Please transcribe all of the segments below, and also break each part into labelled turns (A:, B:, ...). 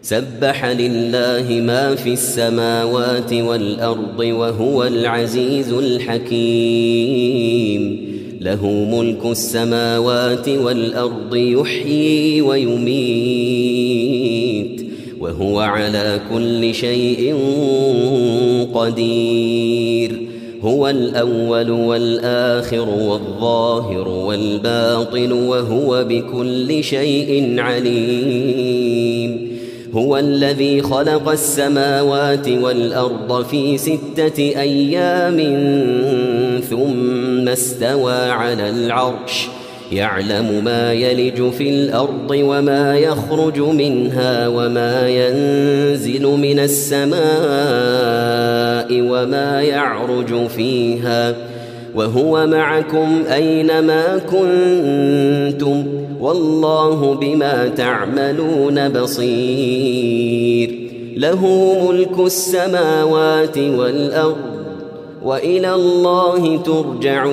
A: سبح لله ما في السماوات والأرض وهو العزيز الحكيم. له ملك السماوات والأرض يحيي ويميت وهو على كل شيء قدير. هو الأول والآخر والظاهر والباطن وهو بكل شيء عليم. هو الذي خلق السماوات والأرض في 6 أيام ثم استوى على العرش يعلم ما يلج في الأرض وما يخرج منها وما ينزل من السماء وما يعرج فيها وهو معكم أينما كنتم والله بما تعملون بصير. له ملك السماوات والأرض وإلى الله ترجع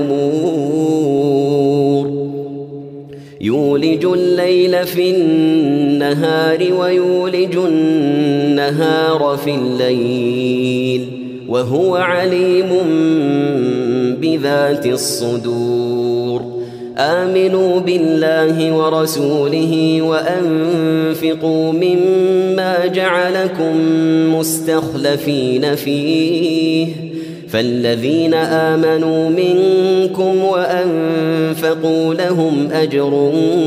A: الأمور. يولج الليل في النهار ويولج النهار في الليل وهو عليم بذات الصدور. آمنوا بالله ورسوله وأنفقوا مما جعلكم مستخلفين فيه فالذين آمنوا منكم وأنفقوا لهم أجر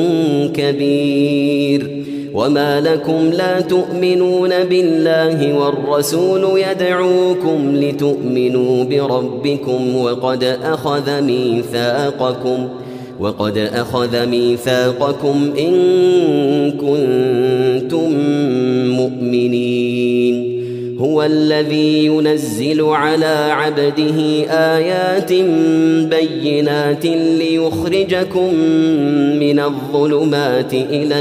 A: كبير. وما لكم لا تؤمنون بالله والرسول يدعوكم لتؤمنوا بربكم وقد أخذ ميثاقكم إن كنتم مؤمنين. هو الذي ينزل على عبده آيات بينات ليخرجكم من الظلمات إلى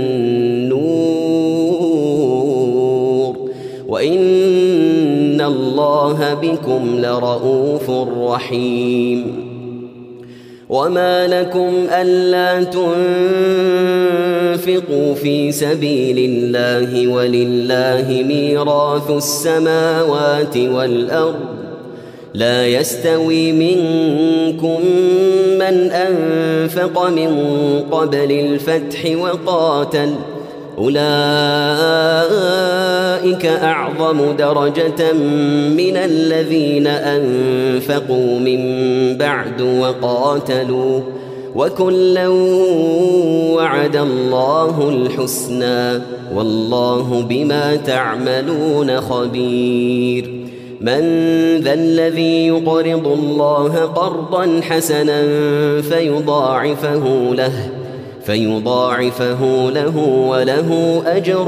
A: النور وإن الله بكم لرءوف رحيم. وما لكم ألا تنفقوا في سبيل الله ولله ميراث السماوات والأرض لا يستوي منكم من أنفق من قبل الفتح وقاتل أولئك أعظم درجة من الذين أنفقوا من بعد وقاتلوا وكلا وعد الله الحسنى والله بما تعملون خبير. من ذا الذي يقرض الله قرضا حسنا فيضاعفه له وله أجر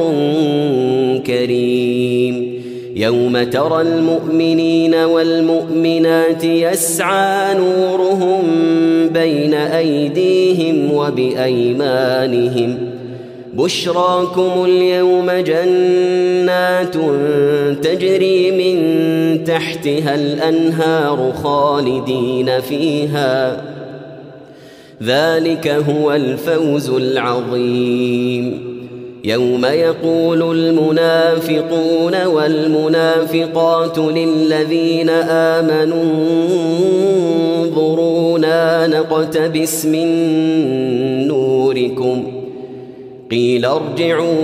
A: كريم. يوم ترى المؤمنين والمؤمنات يسعى نورهم بين أيديهم وبأيمانهم بشراكم اليوم جنات تجري من تحتها الأنهار خالدين فيها ذلك هو الفوز العظيم. يوم يقول المنافقون والمنافقات للذين آمنوا انظرونا نقتبس من نوركم قيل ارجعوا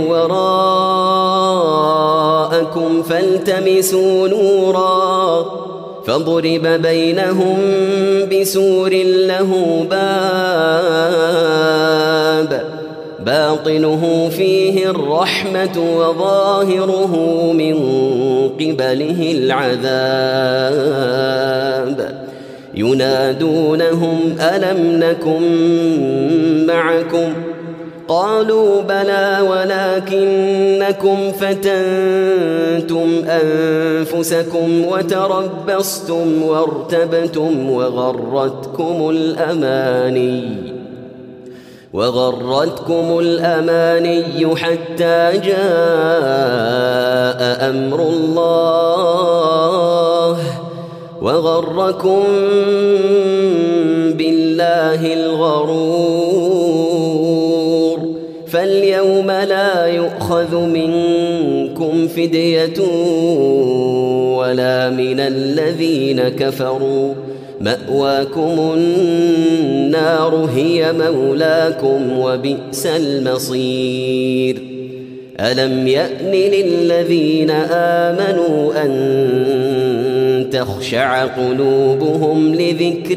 A: وراءكم فالتمسوا نورا فضرب بينهم بسور له باب باطنه فيه الرحمة وظاهره من قبله العذاب ينادونهم ألم نكن معكم قالوا بلى ولكنكم فتنتم أنفسكم وتربصتم وارتبتم وغرتكم الأماني حتى جاء أمر الله وغركم بالله الغرور فاليوم لا يؤخذ منكم فدية ولا من الذين كفروا، مأواكم النار هي مولاكم وبئس المصير. ألم يأن للذين آمنوا أن تخشع قلوبهم لذكر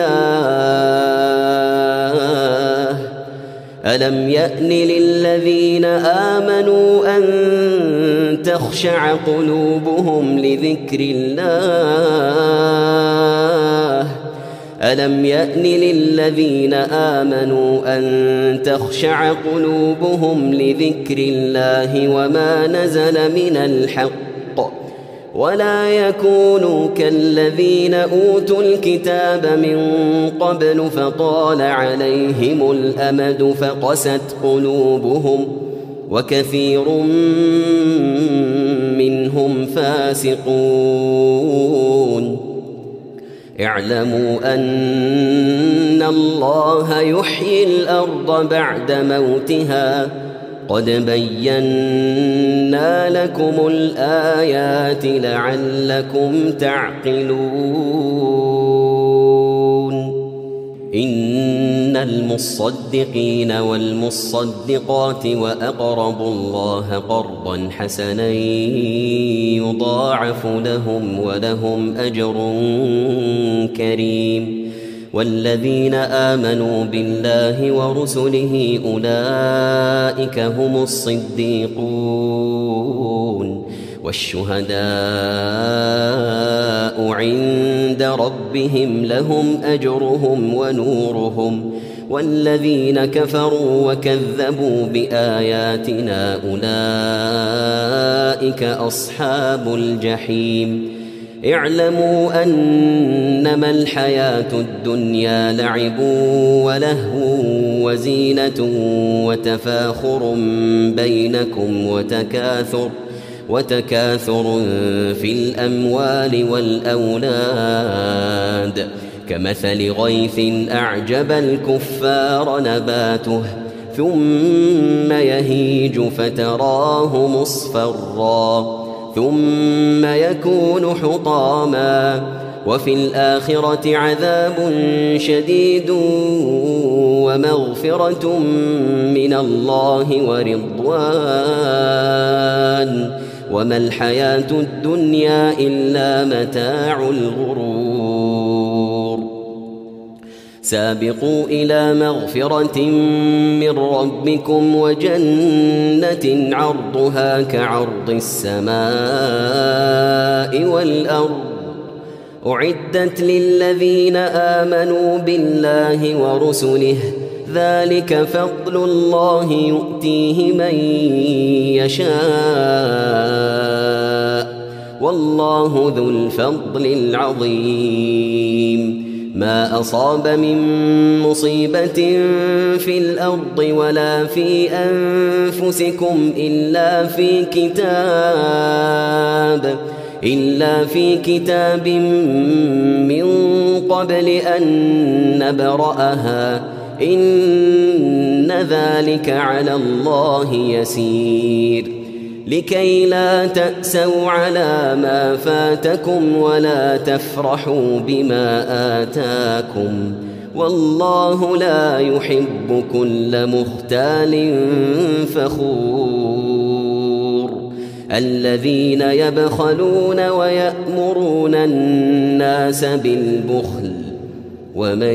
A: الله ألم يأن للذين آمنوا أن تخشع قلوبهم لذكر الله ألم يأن للذين آمنوا أن تخشع قلوبهم لذكر الله وما نزل من الحق ولا يكونوا كالذين أوتوا الكتاب من قبل فطال عليهم الأمد فقست قلوبهم وكثير منهم فاسقون. اعلموا أن الله يحيي الأرض بعد موتها قد بينا لكم الآيات لعلكم تعقلون. إن المصدقين والمصدقات وأقرضوا الله قرضا حسنا يضاعف لهم ولهم أجر كريم. والذين آمنوا بالله ورسله أولئك هم الصديقون والشهداء عند ربهم لهم أجرهم ونورهم. والذين كفروا وكذبوا بآياتنا أولئك أصحاب الجحيم. اعلموا أنما الحياة الدنيا لعب ولهو وزينة وتفاخر بينكم وتكاثر في الأموال والأولاد كمثل غيث أعجب الكفار نباته ثم يهيج فتراه مصفرا ثم يكون حطاما وفي الآخرة عذاب شديد ومغفرة من الله ورضوان وما الحياة الدنيا إلا متاع الغرور. سابقوا إلى مغفرة من ربكم وجنة عرضها كعرض السماء والأرض أعدت للذين آمنوا بالله ورسله ذلك فضل الله يؤتيه من يشاء والله ذو الفضل العظيم. ما أصاب من مصيبة في الأرض ولا في أنفسكم إلا في كتاب من قبل أن نبرأها إن ذلك على الله يسير. لكي لا تأسوا على ما فاتكم ولا تفرحوا بما آتاكم والله لا يحب كل مختال فخور. الذين يبخلون ويأمرون الناس بالبخل ومن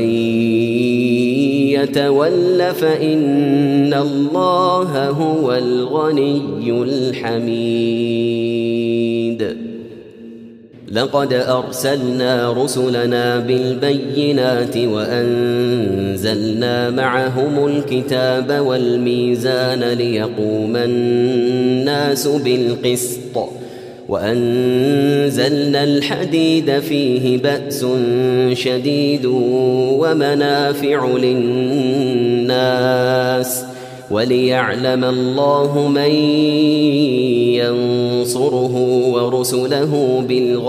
A: يتول فإن الله هو الغني الحميد. لقد أرسلنا رسلنا بالبينات وأنزلنا معهم الكتاب والميزان ليقوم الناس بالقسط وأنزلنا الحديد فيه بأس شديد ومنافع للناس وليعلم الله من ينصره ورسله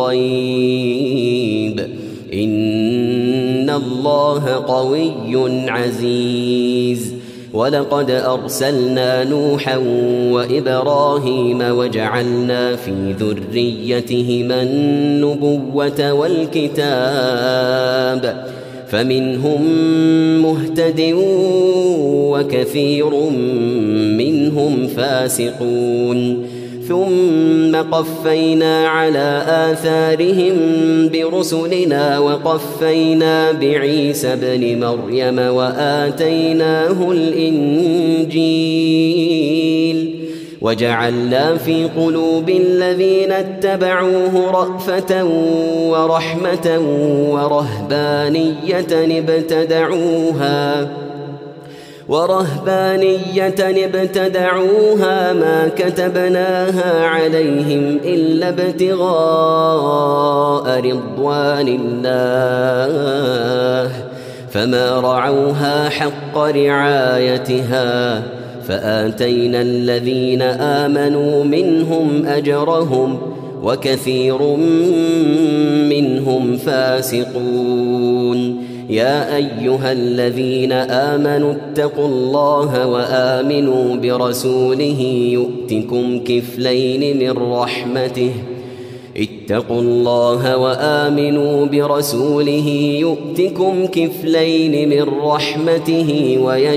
A: بالغيب إن الله قوي عزيز. ولقد أرسلنا نوحا وإبراهيم وجعلنا في ذريتهما النبوة والكتاب فمنهم مهتد وكثير منهم فاسقون ثم قفينا على آثارهم برسلنا وقفينا بعيسى ابن مريم وآتيناه الإنجيل وجعلنا في قلوب الذين اتبعوه رأفة ورحمة ورهبانية ابتدعوها ما كتبناها عليهم إلا ابتغاء رضوان الله فما رعوها حق رعايتها فآتينا الذين آمنوا منهم أجرهم وكثير منهم فاسقون يا أيها الذين آمنوا اتقوا الله وآمنوا برسوله يؤتكم كفلين من رحمته اتقوا الله وآمنوا برسوله يؤتكم كفلين من رحمته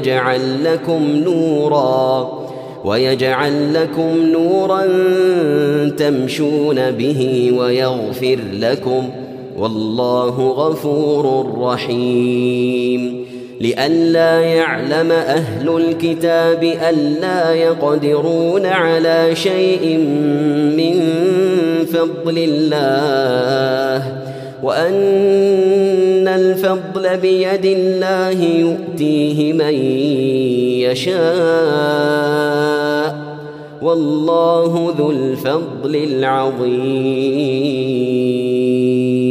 A: ويجعل لكم نورا تمشون به ويغفر لكم والله غفور رحيم لئلا يعلم أهل الكتاب ألا يقدرون على شيء من فضل الله وأن الفضل بيد الله يؤتيه من يشاء والله ذو الفضل العظيم